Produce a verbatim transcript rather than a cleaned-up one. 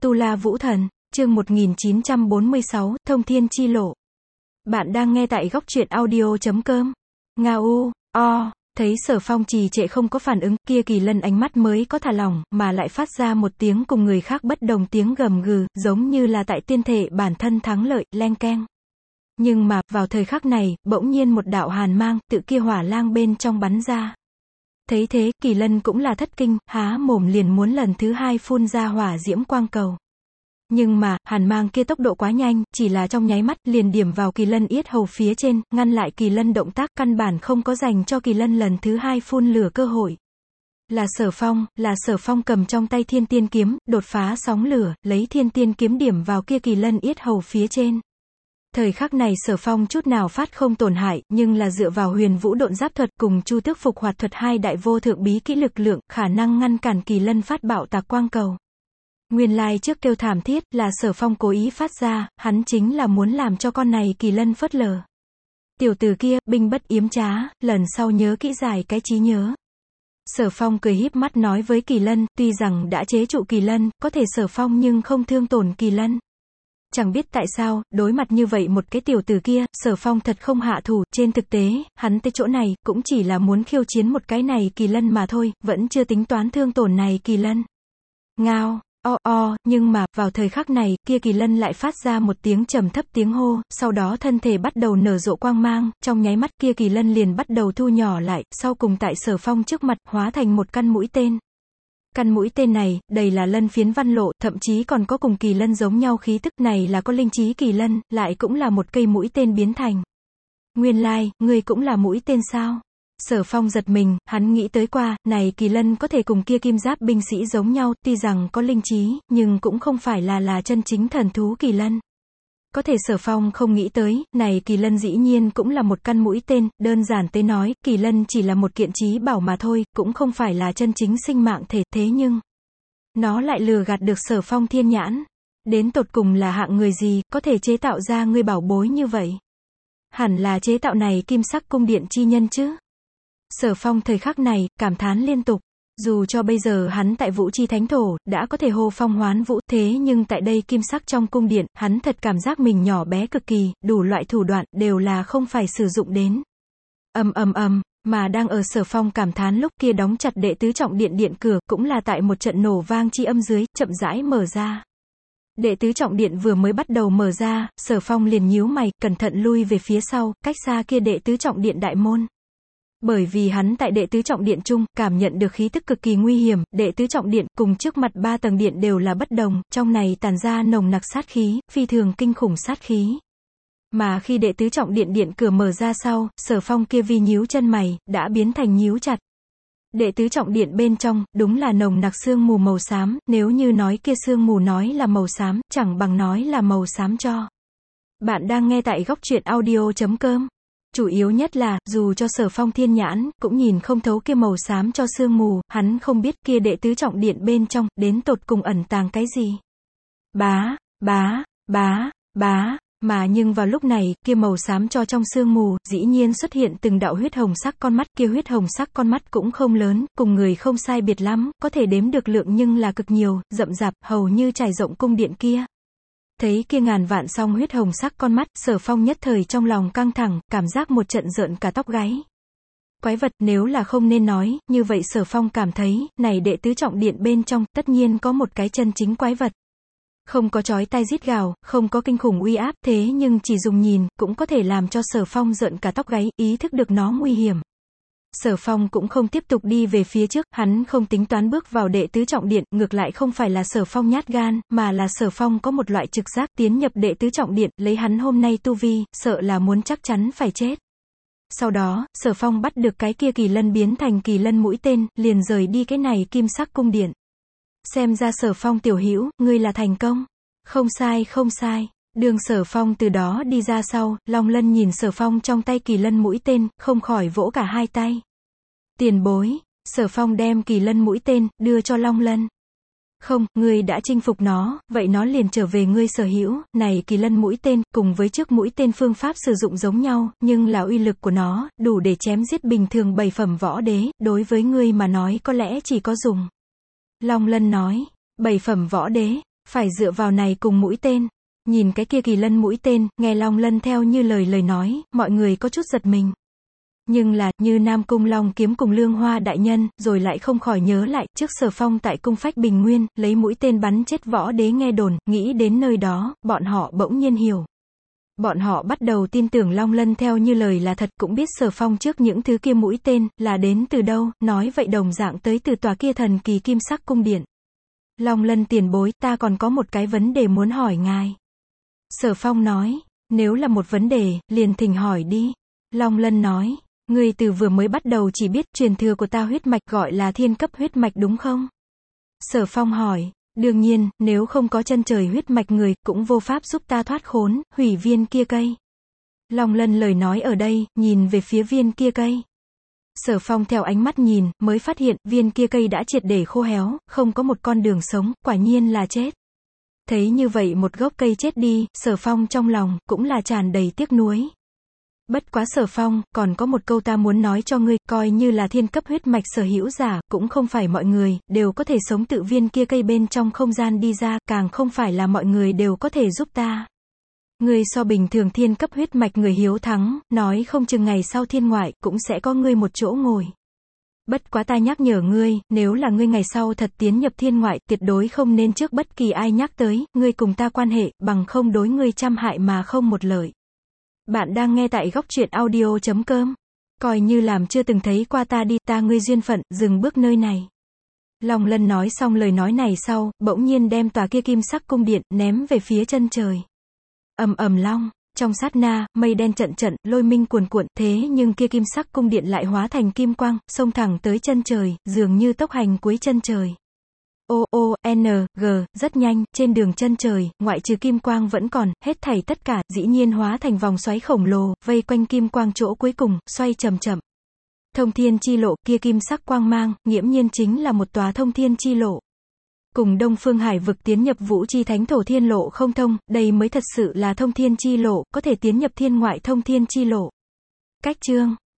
Tu La Vũ Thần, chương một nghìn chín trăm bốn mươi sáu, Thông Thiên Chi Lộ. Bạn đang nghe tại góc truyện audio chấm com. Nga u, o, thấy Sở Phong trì trệ không có phản ứng, kia Kỳ Lân ánh mắt mới có thả lỏng, mà lại phát ra một tiếng cùng người khác bất đồng tiếng gầm gừ, giống như là tại tuyên thệ bản thân thắng lợi, leng keng. Nhưng mà, vào thời khắc này, bỗng nhiên một đạo hàn mang, tự kia hỏa lang bên trong bắn ra. Thấy thế, Kỳ Lân cũng là thất kinh, há mồm liền muốn lần thứ hai phun ra hỏa diễm quang cầu. Nhưng mà, hàn mang kia tốc độ quá nhanh, chỉ là trong nháy mắt, liền điểm vào Kỳ Lân yết hầu phía trên, ngăn lại Kỳ Lân động tác, căn bản không có dành cho Kỳ Lân lần thứ hai phun lửa cơ hội. Là Sở Phong, là Sở Phong cầm trong tay Thiên Tiên Kiếm, đột phá sóng lửa, lấy Thiên Tiên Kiếm điểm vào kia Kỳ Lân yết hầu phía trên. Thời khắc này Sở Phong chút nào phát không tổn hại, nhưng là dựa vào Huyền Vũ Độn Giáp thuật cùng Chu Tước Phục Hoạt thuật hai đại vô thượng bí kỹ lực lượng, khả năng ngăn cản Kỳ Lân phát bạo tạc quang cầu. Nguyên lai trước kêu thảm thiết, là Sở Phong cố ý phát ra, hắn chính là muốn làm cho con này Kỳ Lân phớt lờ. Tiểu tử kia, binh bất yếm trá, lần sau nhớ kỹ giải cái trí nhớ. Sở Phong cười híp mắt nói với Kỳ Lân, tuy rằng đã chế trụ Kỳ Lân, có thể Sở Phong nhưng không thương tổn Kỳ Lân. Chẳng biết tại sao, đối mặt như vậy một cái tiểu tử kia, Sở Phong thật không hạ thủ, trên thực tế, hắn tới chỗ này, cũng chỉ là muốn khiêu chiến một cái này Kỳ Lân mà thôi, vẫn chưa tính toán thương tổn này Kỳ Lân. Ngao, o o, nhưng mà, vào thời khắc này, kia Kỳ Lân lại phát ra một tiếng trầm thấp tiếng hô, sau đó thân thể bắt đầu nở rộ quang mang, trong nháy mắt kia Kỳ Lân liền bắt đầu thu nhỏ lại, sau cùng tại Sở Phong trước mặt, hóa thành một căn mũi tên. Căn mũi tên này, đầy là lân phiến văn lộ, thậm chí còn có cùng Kỳ Lân giống nhau khí tức, này là có linh trí Kỳ Lân, lại cũng là một cây mũi tên biến thành. Nguyên lai, ngươi cũng là mũi tên sao? Sở Phong giật mình, hắn nghĩ tới qua, này Kỳ Lân có thể cùng kia kim giáp binh sĩ giống nhau, tuy rằng có linh trí, nhưng cũng không phải là là chân chính thần thú Kỳ Lân. Có thể Sở Phong không nghĩ tới, này Kỳ Lân dĩ nhiên cũng là một căn mũi tên, đơn giản tới nói, Kỳ Lân chỉ là một kiện trí bảo mà thôi, cũng không phải là chân chính sinh mạng thể, thế nhưng nó lại lừa gạt được Sở Phong thiên nhãn. Đến tột cùng là hạng người gì, có thể chế tạo ra ngươi bảo bối như vậy? Hẳn là chế tạo này kim sắc cung điện chi nhân chứ? Sở Phong thời khắc này, cảm thán liên tục. Dù cho bây giờ hắn tại Vũ Chi Thánh Thổ, đã có thể hô phong hoán vũ, thế nhưng tại đây kim sắc trong cung điện, hắn thật cảm giác mình nhỏ bé cực kỳ, đủ loại thủ đoạn, đều là không phải sử dụng đến. Ầm ầm ầm, mà đang ở Sở Phong cảm thán lúc kia đóng chặt đệ tứ trọng điện điện cửa, cũng là tại một trận nổ vang chi âm dưới, chậm rãi mở ra. Đệ tứ trọng điện vừa mới bắt đầu mở ra, Sở Phong liền nhíu mày, cẩn thận lui về phía sau, cách xa kia đệ tứ trọng điện đại môn. Bởi vì hắn tại đệ tứ trọng điện chung, cảm nhận được khí tức cực kỳ nguy hiểm, đệ tứ trọng điện, cùng trước mặt ba tầng điện đều là bất đồng, trong này tàn ra nồng nặc sát khí, phi thường kinh khủng sát khí. Mà khi đệ tứ trọng điện điện cửa mở ra sau, Sở Phong kia vi nhíu chân mày, đã biến thành nhíu chặt. Đệ tứ trọng điện bên trong, đúng là nồng nặc sương mù màu xám, nếu như nói kia sương mù nói là màu xám, chẳng bằng nói là màu xám cho. Bạn đang nghe tại góc truyện audio chấm com. Chủ yếu nhất là, dù cho Sở Phong thiên nhãn, cũng nhìn không thấu kia màu xám cho sương mù, hắn không biết kia đệ tứ trọng điện bên trong, đến tột cùng ẩn tàng cái gì. Bá, bá, bá, bá, mà nhưng vào lúc này, kia màu xám cho trong sương mù, dĩ nhiên xuất hiện từng đạo huyết hồng sắc con mắt, kia huyết hồng sắc con mắt cũng không lớn, cùng người không sai biệt lắm, có thể đếm được lượng nhưng là cực nhiều, rậm rạp, hầu như trải rộng cung điện kia. Thấy kia ngàn vạn song huyết hồng sắc con mắt, Sở Phong nhất thời trong lòng căng thẳng, cảm giác một trận rợn cả tóc gáy. Quái vật, nếu là không nên nói, như vậy Sở Phong cảm thấy, này đệ tứ trọng điện bên trong, tất nhiên có một cái chân chính quái vật. Không có chói tai rít gào, không có kinh khủng uy áp, thế nhưng chỉ dùng nhìn, cũng có thể làm cho Sở Phong rợn cả tóc gáy, ý thức được nó nguy hiểm. Sở Phong cũng không tiếp tục đi về phía trước, hắn không tính toán bước vào đệ tứ trọng điện, ngược lại không phải là Sở Phong nhát gan, mà là Sở Phong có một loại trực giác tiến nhập đệ tứ trọng điện, lấy hắn hôm nay tu vi, sợ là muốn chắc chắn phải chết. Sau đó, Sở Phong bắt được cái kia Kỳ Lân biến thành Kỳ Lân mũi tên, liền rời đi cái này kim sắc cung điện. Xem ra Sở Phong tiểu hữu, ngươi là thành công. Không sai không sai. Đường Sở Phong từ đó đi ra sau, Long Lân nhìn Sở Phong trong tay Kỳ Lân mũi tên, không khỏi vỗ cả hai tay. Tiền bối, Sở Phong đem Kỳ Lân mũi tên, đưa cho Long Lân. Không, ngươi đã chinh phục nó, vậy nó liền trở về ngươi sở hữu, này Kỳ Lân mũi tên, cùng với trước mũi tên phương pháp sử dụng giống nhau, nhưng là uy lực của nó, đủ để chém giết bình thường bảy phẩm võ đế, đối với ngươi mà nói có lẽ chỉ có dùng. Long Lân nói, bảy phẩm võ đế, Phải dựa vào này cùng mũi tên. Nhìn cái kia kỳ lân mũi tên, nghe Long Lân theo như lời lời nói, mọi người có chút giật mình. Nhưng là, như Nam Cung Long Kiếm cùng Lương Hoa đại nhân, rồi lại không khỏi nhớ lại, trước Sở Phong tại cung Phách Bình Nguyên, lấy mũi tên bắn chết võ đế nghe đồn, nghĩ đến nơi đó, bọn họ bỗng nhiên hiểu. Bọn họ bắt đầu tin tưởng Long Lân theo như lời là thật, cũng biết Sở Phong trước những thứ kia mũi tên, là đến từ đâu, nói vậy đồng dạng tới từ tòa kia thần kỳ kim sắc cung điện. Long Lân tiền bối, ta còn có một cái vấn đề muốn hỏi ngài. Sở Phong nói, nếu là một vấn đề, liền thỉnh hỏi đi. Long Lân nói, ngươi từ vừa mới bắt đầu chỉ biết truyền thừa của ta huyết mạch gọi là thiên cấp huyết mạch đúng không? Sở Phong hỏi, đương nhiên, nếu không có chân trời huyết mạch người, cũng vô pháp giúp ta thoát khốn, hủy viên kia cây. Long Lân lời nói ở đây, nhìn về phía viên kia cây. Sở Phong theo ánh mắt nhìn, mới phát hiện, viên kia cây đã triệt để khô héo, không có một con đường sống, quả nhiên là chết. Thấy như vậy một gốc cây chết đi, Sở Phong trong lòng, cũng là tràn đầy tiếc nuối. Bất quá Sở Phong, còn có một câu ta muốn nói cho ngươi, coi như là thiên cấp huyết mạch sở hữu giả, cũng không phải mọi người, đều có thể sống tự viên kia cây bên trong không gian đi ra, càng không phải là mọi người đều có thể giúp ta. Ngươi so bình thường thiên cấp huyết mạch người hiếu thắng, nói không chừng ngày sau thiên ngoại, cũng sẽ có ngươi một chỗ ngồi. Bất quá ta nhắc nhở ngươi, nếu là ngươi ngày sau thật tiến nhập thiên ngoại, tuyệt đối không nên trước bất kỳ ai nhắc tới, ngươi cùng ta quan hệ, bằng không đối ngươi trăm hại mà không một lợi. Bạn đang nghe tại góc truyện audio chấm com. Coi như làm chưa từng thấy qua ta đi, ta ngươi duyên phận, dừng bước nơi này. Long Lân nói xong lời nói này sau, bỗng nhiên đem tòa kia kim sắc cung điện, ném về phía chân trời. Ầm ầm long, trong sát na, mây đen trận trận, lôi minh cuồn cuộn, thế nhưng kia kim sắc cung điện lại hóa thành kim quang, xông thẳng tới chân trời, dường như tốc hành cuối chân trời. O O N G, rất nhanh, trên đường chân trời, ngoại trừ kim quang vẫn còn, hết thảy tất cả, dĩ nhiên hóa thành vòng xoáy khổng lồ, vây quanh kim quang chỗ cuối cùng, xoay chậm chậm. Thông thiên chi lộ, kia kim sắc quang mang, nghiễm nhiên chính là một tòa thông thiên chi lộ. Cùng Đông Phương Hải vực tiến nhập Vũ Chi Thánh Thổ Thiên Lộ không thông, đây mới thật sự là thông thiên chi lộ, có thể tiến nhập thiên ngoại thông thiên chi lộ. Cách chương